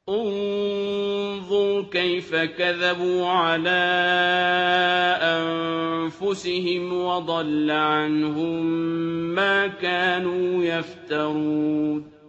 انظُرْ كَيْفَ كَذَبُوا عَلَىٰ أَنفُسِهِمْ وَضَلَّ عَنْهُم مَّا كَانُوا يَفْتَرُونَ